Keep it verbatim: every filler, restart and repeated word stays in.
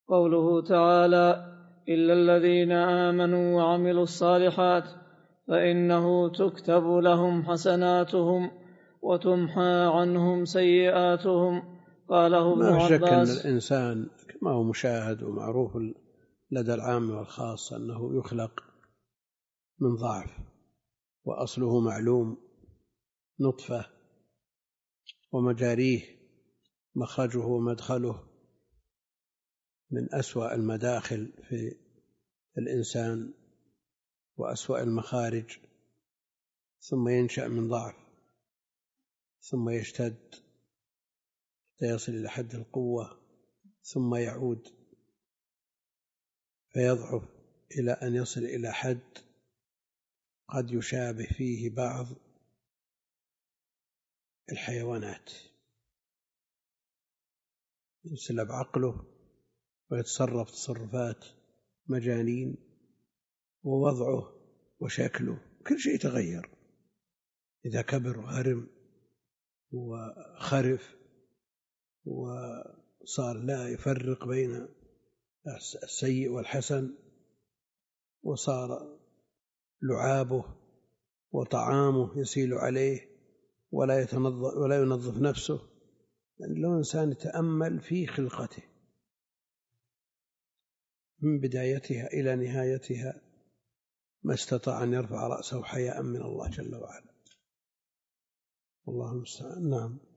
قوله تعالى: إلا الذين آمنوا وعملوا الصالحات فإنه تكتب لهم حسناتهم وتمحى عنهم سيئاتهم. قاله ابن عباس. ما شك أن الإنسان كما هو مشاهد ومعروف لدى العام والخاص أنه يخلق من ضعف، وأصله معلوم، نطفة ومجاريه مخرجه ومدخله من أسوأ المداخل في الإنسان وأسوأ المخارج، ثم ينشأ من ضعف ثم يشتد حتى يصل إلى حد القوة، ثم يعود فيضعف إلى أن يصل إلى حد قد يشابه فيه بعض الحيوانات، يسلب عقله ويتصرف تصرفات مجانين، ووضعه وشكله كل شيء تغير. إذا كبر وهرم وخرف وصار لا يفرق بين السيء والحسن، وصار لعابه وطعامه يسيل عليه ولا يتنظف ولا ينظف نفسه. يعني لو إنسان يتأمل في خلقته من بدايتها إلى نهايتها ما استطاع أن يرفع رأسه حياء من الله جل وعلا. والله المستعان. نعم.